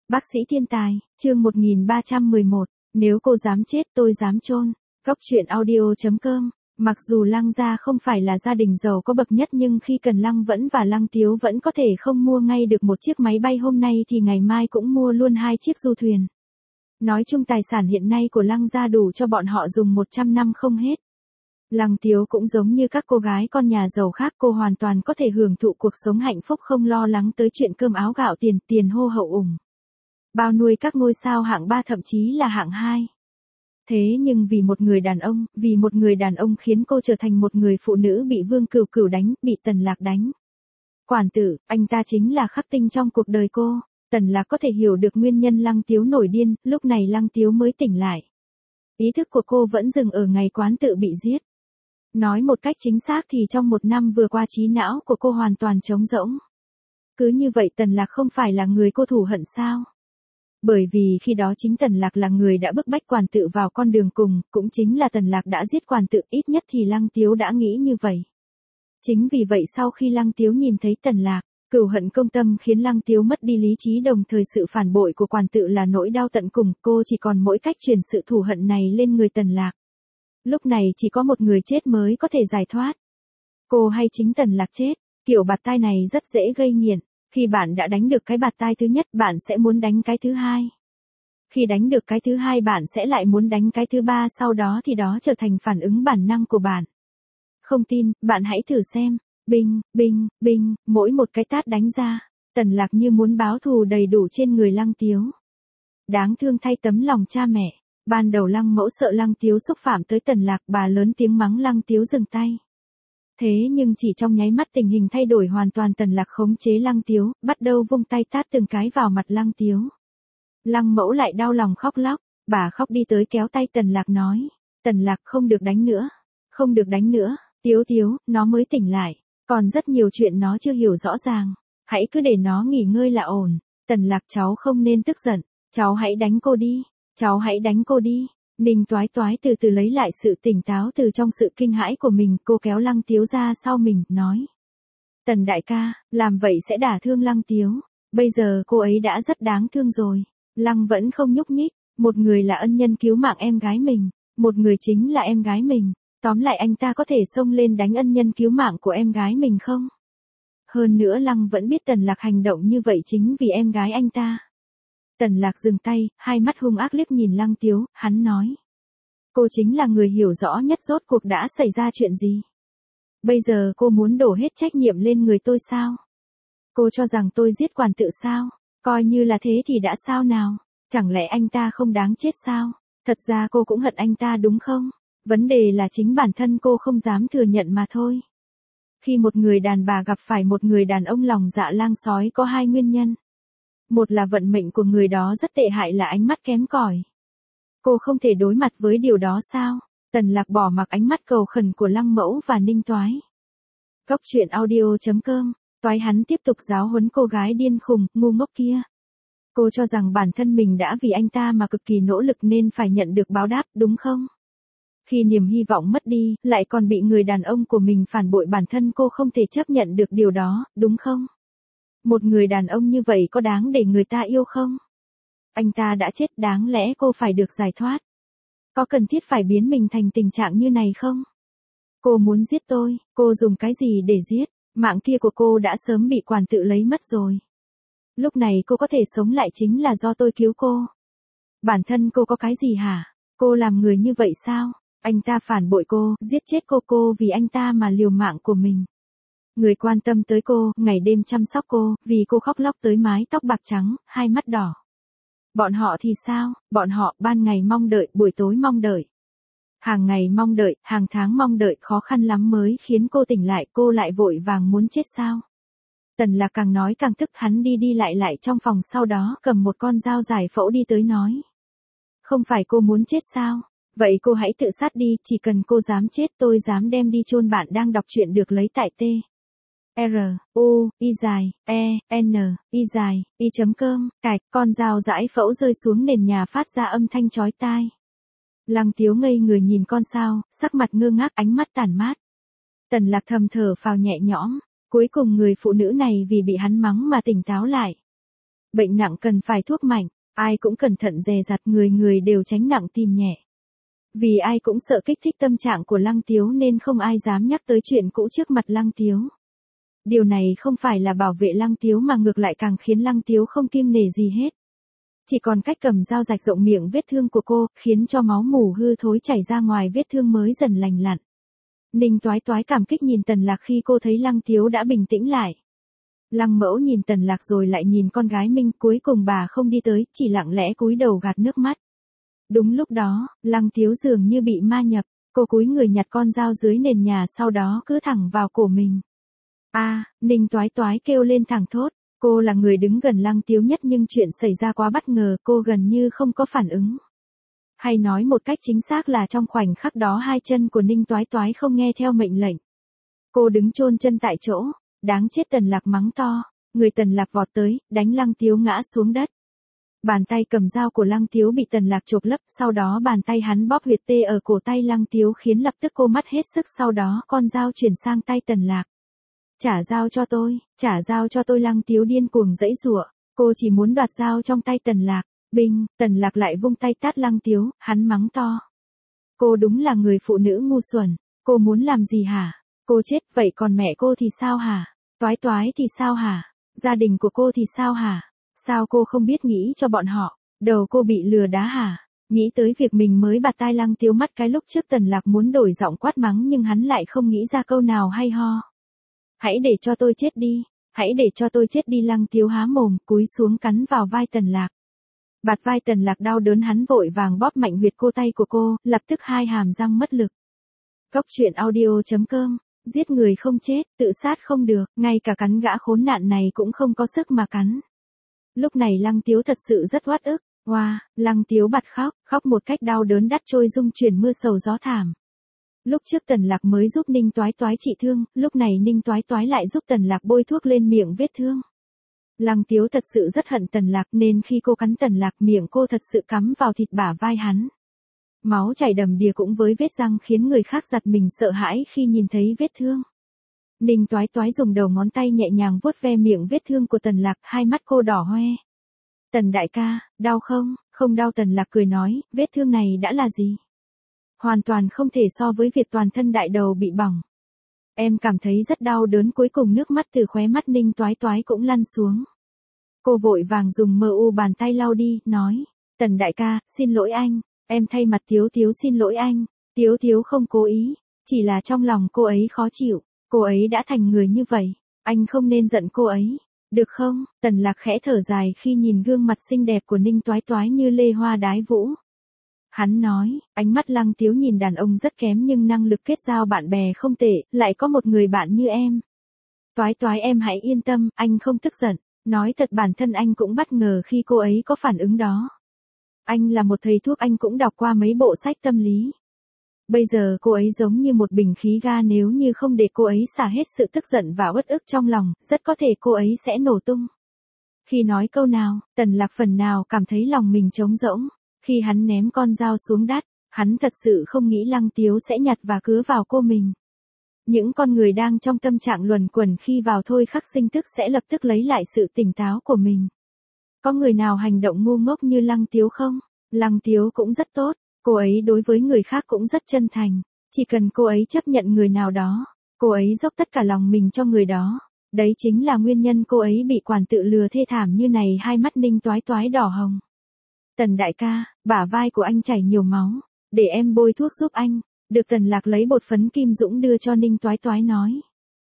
Bác sĩ thiên tài, chương 1311, nếu cô dám chết tôi dám chôn. Góc truyện audio.com. Mặc dù Lăng gia không phải là gia đình giàu có bậc nhất nhưng khi cần Lăng Vẫn và Lăng Tiếu vẫn có thể không mua ngay được một chiếc máy bay hôm nay thì ngày mai cũng mua luôn 2 chiếc du thuyền. Nói chung tài sản hiện nay của Lăng gia đủ cho bọn họ dùng 100 năm không hết. Lăng Tiếu cũng giống như các cô gái con nhà giàu khác, cô hoàn toàn có thể hưởng thụ cuộc sống hạnh phúc không lo lắng tới chuyện cơm áo gạo tiền hô hậu ủng. Bao nuôi các ngôi sao hạng 3 thậm chí là hạng 2. Thế nhưng vì một người đàn ông khiến cô trở thành một người phụ nữ bị Vương Cửu Cửu đánh, bị Tần Lạc đánh. Quản tử, anh ta chính là khắc tinh trong cuộc đời cô. Tần Lạc có thể hiểu được nguyên nhân Lăng Tiếu nổi điên, lúc này Lăng Tiếu mới tỉnh lại. Ý thức của cô vẫn dừng ở ngày Quán Tự bị giết. Nói một cách chính xác thì trong một năm vừa qua trí não của cô hoàn toàn trống rỗng. Cứ như vậy Tần Lạc không phải là người cô thù hận sao? Bởi vì khi đó chính Tần Lạc là người đã bức bách Quản Tự vào con đường cùng, cũng chính là Tần Lạc đã giết Quản Tự, ít nhất thì Lăng Tiếu đã nghĩ như vậy. Chính vì vậy sau khi Lăng Tiếu nhìn thấy Tần Lạc, cừu hận công tâm khiến Lăng Tiếu mất đi lý trí, đồng thời sự phản bội của Quản Tự là nỗi đau tận cùng, cô chỉ còn mỗi cách truyền sự thù hận này lên người Tần Lạc. Lúc này chỉ có một người chết mới có thể giải thoát. Cô hay chính Tần Lạc chết, kiểu bạt tai này rất dễ gây nghiện. Khi bạn đã đánh được cái bạt tai thứ nhất bạn sẽ muốn đánh cái thứ hai. Khi đánh được cái thứ hai bạn sẽ lại muốn đánh cái thứ ba, sau đó thì đó trở thành phản ứng bản năng của bạn. Không tin, bạn hãy thử xem. Binh, binh, binh, mỗi một cái tát đánh ra, Tần Lạc như muốn báo thù đầy đủ trên người Lăng Tiếu. Đáng thương thay tấm lòng cha mẹ. Ban đầu Lăng Mẫu sợ Lăng Tiếu xúc phạm tới Tần Lạc, bà lớn tiếng mắng Lăng Tiếu dừng tay. Thế nhưng chỉ trong nháy mắt tình hình thay đổi hoàn toàn, Tần Lạc khống chế Lăng Tiếu, bắt đầu vung tay tát từng cái vào mặt Lăng Tiếu. Lăng Mẫu lại đau lòng khóc lóc, bà khóc đi tới kéo tay Tần Lạc nói, Tần Lạc không được đánh nữa, không được đánh nữa, Tiếu, nó mới tỉnh lại, còn rất nhiều chuyện nó chưa hiểu rõ ràng, hãy cứ để nó nghỉ ngơi là ổn. Tần Lạc, cháu không nên tức giận, cháu hãy đánh cô đi, cháu hãy đánh cô đi. Ninh Toái Toái từ từ lấy lại sự tỉnh táo từ trong sự kinh hãi của mình, cô kéo Lăng Tiếu ra sau mình, nói. Tần đại ca, làm vậy sẽ đả thương Lăng Tiếu, bây giờ cô ấy đã rất đáng thương rồi. Lăng vẫn không nhúc nhích, một người là ân nhân cứu mạng em gái mình, một người chính là em gái mình, tóm lại anh ta có thể xông lên đánh ân nhân cứu mạng của em gái mình không? Hơn nữa Lăng vẫn biết Tần Lạc hành động như vậy chính vì em gái anh ta. Tần Lạc dừng tay, hai mắt hung ác liếc nhìn Lăng Tiếu, hắn nói. Cô chính là người hiểu rõ nhất rốt cuộc đã xảy ra chuyện gì. Bây giờ cô muốn đổ hết trách nhiệm lên người tôi sao? Cô cho rằng tôi giết Quản Tự sao? Coi như là thế thì đã sao nào? Chẳng lẽ anh ta không đáng chết sao? Thật ra cô cũng hận anh ta đúng không? Vấn đề là chính bản thân cô không dám thừa nhận mà thôi. Khi một người đàn bà gặp phải một người đàn ông lòng dạ lang sói có 2 nguyên nhân. Một là vận mệnh của người đó rất tệ hại, là ánh mắt kém cỏi. Cô không thể đối mặt với điều đó sao? Tần Lạc bỏ mặc ánh mắt cầu khẩn của Lăng Mẫu và Ninh Toái. Góc truyện audio.com. Toái hắn tiếp tục giáo huấn cô gái điên khùng, ngu ngốc kia. Cô cho rằng bản thân mình đã vì anh ta mà cực kỳ nỗ lực nên phải nhận được báo đáp, đúng không? Khi niềm hy vọng mất đi, lại còn bị người đàn ông của mình phản bội, bản thân cô không thể chấp nhận được điều đó, đúng không? Một người đàn ông như vậy có đáng để người ta yêu không? Anh ta đã chết, đáng lẽ cô phải được giải thoát. Có cần thiết phải biến mình thành tình trạng như này không? Cô muốn giết tôi, cô dùng cái gì để giết? Mạng kia của cô đã sớm bị Quản Tự lấy mất rồi. Lúc này cô có thể sống lại chính là do tôi cứu cô. Bản thân cô có cái gì hả? Cô làm người như vậy sao? Anh ta phản bội cô, giết chết cô vì anh ta mà liều mạng của mình. Người quan tâm tới cô, ngày đêm chăm sóc cô, vì cô khóc lóc tới mái tóc bạc trắng, hai mắt đỏ. Bọn họ thì sao? Bọn họ ban ngày mong đợi, buổi tối mong đợi. Hàng ngày mong đợi, hàng tháng mong đợi, khó khăn lắm mới khiến cô tỉnh lại, cô lại vội vàng muốn chết sao? Tần Lạc càng nói càng tức, hắn đi lại trong phòng, sau đó cầm một con dao giải phẫu đi tới nói. Không phải cô muốn chết sao? Vậy cô hãy tự sát đi, chỉ cần cô dám chết tôi dám đem đi chôn. Bạn đang đọc truyện được lấy tại T. R, U, I dài, E, N, I dài, I.com, cạch, con dao giải phẫu rơi xuống nền nhà phát ra âm thanh chói tai. Lăng Tiếu ngây người nhìn con dao, sắc mặt ngơ ngác, ánh mắt tàn mát. Tần Lạc thầm thở phào nhẹ nhõm, cuối cùng người phụ nữ này vì bị hắn mắng mà tỉnh táo lại. Bệnh nặng cần phải thuốc mạnh, ai cũng cẩn thận dè dặt, người người đều tránh nặng tìm nhẹ. Vì ai cũng sợ kích thích tâm trạng của Lăng Tiếu nên không ai dám nhắc tới chuyện cũ trước mặt Lăng Tiếu. Điều này không phải là bảo vệ Lăng Tiếu mà ngược lại càng khiến Lăng Tiếu không kiêng nể gì hết. Chỉ còn cách cầm dao rạch rộng miệng vết thương của cô, khiến cho máu mủ hư thối chảy ra ngoài vết thương mới dần lành lặn. Ninh Toái Toái cảm kích nhìn Tần Lạc khi cô thấy Lăng Tiếu đã bình tĩnh lại. Lăng Mẫu nhìn Tần Lạc rồi lại nhìn con gái mình, cuối cùng bà không đi tới, chỉ lặng lẽ cúi đầu gạt nước mắt. Đúng lúc đó, Lăng Tiếu dường như bị ma nhập, cô cúi người nhặt con dao dưới nền nhà, sau đó cứ thẳng vào cổ mình. Ninh Toái Toái kêu lên thẳng thốt. Cô là người đứng gần Lăng Tiếu nhất nhưng chuyện xảy ra quá bất ngờ, cô gần như không có phản ứng. Hay nói một cách chính xác là trong khoảnh khắc đó hai chân của Ninh Toái Toái không nghe theo mệnh lệnh. Cô đứng chôn chân tại chỗ, đáng chết, Tần Lạc mắng to. Người Tần Lạc vọt tới, đánh Lăng Tiếu ngã xuống đất. Bàn tay cầm dao của Lăng Tiếu bị Tần Lạc chộp lấp, sau đó bàn tay hắn bóp huyệt tê ở cổ tay Lăng Tiếu khiến lập tức cô mất hết sức, sau đó con dao chuyển sang tay Tần Lạc. Trả dao cho tôi, Lăng Tiếu điên cuồng giãy giụa, cô chỉ muốn đoạt dao trong tay Tần Lạc. Binh, Tần Lạc lại vung tay tát Lăng Tiếu, hắn mắng to. Cô đúng là người phụ nữ ngu xuẩn, cô muốn làm gì hả? Cô chết, vậy còn mẹ cô thì sao hả? Toái Toái thì sao hả? Gia đình của cô thì sao hả? Sao cô không biết nghĩ cho bọn họ? Đầu cô bị lừa đá hả? Nghĩ tới việc mình mới bạt tai Lăng Tiếu mắt cái lúc trước, Tần Lạc muốn đổi giọng quát mắng nhưng hắn lại không nghĩ ra câu nào hay ho. Hãy để cho tôi chết đi, hãy để cho tôi chết đi. Lăng Tiếu há mồm, cúi xuống cắn vào vai Tần Lạc. Bạt vai Tần Lạc đau đớn, hắn vội vàng bóp mạnh huyệt cô tay của cô, lập tức hai hàm răng mất lực. Cốc truyện audio.com, giết người không chết, tự sát không được, ngay cả cắn gã khốn nạn này cũng không có sức mà cắn. Lúc này Lăng Tiếu thật sự rất oát ức. Lăng Tiếu bật khóc một cách đau đớn đắt trôi rung chuyển mưa sầu gió thảm. Lúc trước Tần Lạc mới giúp Ninh Toái Toái trị thương, lúc này Ninh Toái Toái lại giúp Tần Lạc bôi thuốc lên miệng vết thương. Lăng Tiếu thật sự rất hận Tần Lạc nên khi cô cắn Tần Lạc, miệng cô thật sự cắm vào thịt bả vai hắn. Máu chảy đầm đìa cũng với vết răng khiến người khác giật mình sợ hãi khi nhìn thấy vết thương. Ninh Toái Toái dùng đầu ngón tay nhẹ nhàng vuốt ve miệng vết thương của Tần Lạc, hai mắt cô đỏ hoe. Tần đại ca, đau không? Không đau, Tần Lạc cười nói, vết thương này đã là gì? Hoàn toàn không thể so với việc toàn thân đại đầu bị bỏng. Em cảm thấy rất đau đớn. Cuối cùng nước mắt từ khóe mắt Ninh Toái Toái cũng lăn xuống. Cô vội vàng dùng bàn tay lau đi, nói, Tần đại ca, xin lỗi anh, em thay mặt Tiếu Tiếu xin lỗi anh. Tiếu Tiếu không cố ý, chỉ là trong lòng cô ấy khó chịu, cô ấy đã thành người như vậy, anh không nên giận cô ấy, được không? Tần Lạc khẽ thở dài khi nhìn gương mặt xinh đẹp của Ninh Toái Toái như lê hoa đái vũ. Hắn nói, ánh mắt Lăng Tiếu nhìn đàn ông rất kém nhưng năng lực kết giao bạn bè không tệ, lại có một người bạn như em. Toái Toái, em hãy yên tâm, anh không tức giận. Nói thật, bản thân anh cũng bất ngờ khi cô ấy có phản ứng đó. Anh là một thầy thuốc, anh cũng đọc qua mấy bộ sách tâm lý. Bây giờ cô ấy giống như một bình khí ga, nếu như không để cô ấy xả hết sự tức giận và uất ức trong lòng, rất có thể cô ấy sẽ nổ tung. Khi nói câu nào, Tần Lạc phần nào cảm thấy lòng mình trống rỗng. Khi hắn ném con dao xuống đất, hắn thật sự không nghĩ Lăng Tiếu sẽ nhặt và cứa vào cô mình. Những con người đang trong tâm trạng luẩn quẩn khi vào thôi khắc sinh tức sẽ lập tức lấy lại sự tỉnh táo của mình. Có người nào hành động ngu ngốc như Lăng Tiếu không? Lăng Tiếu cũng rất tốt, cô ấy đối với người khác cũng rất chân thành. Chỉ cần cô ấy chấp nhận người nào đó, cô ấy dốc tất cả lòng mình cho người đó. Đấy chính là nguyên nhân cô ấy bị quản tự lừa thê thảm như này. Hai mắt Ninh Toái Toái đỏ hồng. Tần đại ca, bả vai của anh chảy nhiều máu, để em bôi thuốc giúp anh. Được. Tần Lạc lấy bột phấn Kim Dũng đưa cho Ninh Toái Toái nói.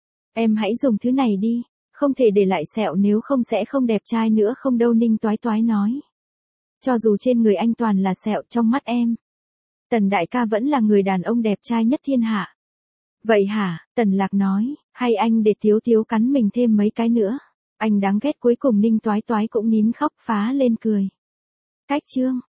Em hãy dùng thứ này đi, không thể để lại sẹo nếu không sẽ không đẹp trai nữa. Không đâu, Ninh Toái Toái nói. Cho dù trên người anh toàn là sẹo, trong mắt em, Tần đại ca vẫn là người đàn ông đẹp trai nhất thiên hạ. Vậy hả? Tần Lạc nói, hay anh để Tiếu Tiếu cắn mình thêm mấy cái nữa. Anh đáng ghét. Cuối cùng Ninh Toái Toái cũng nín khóc phá lên cười. Cách chương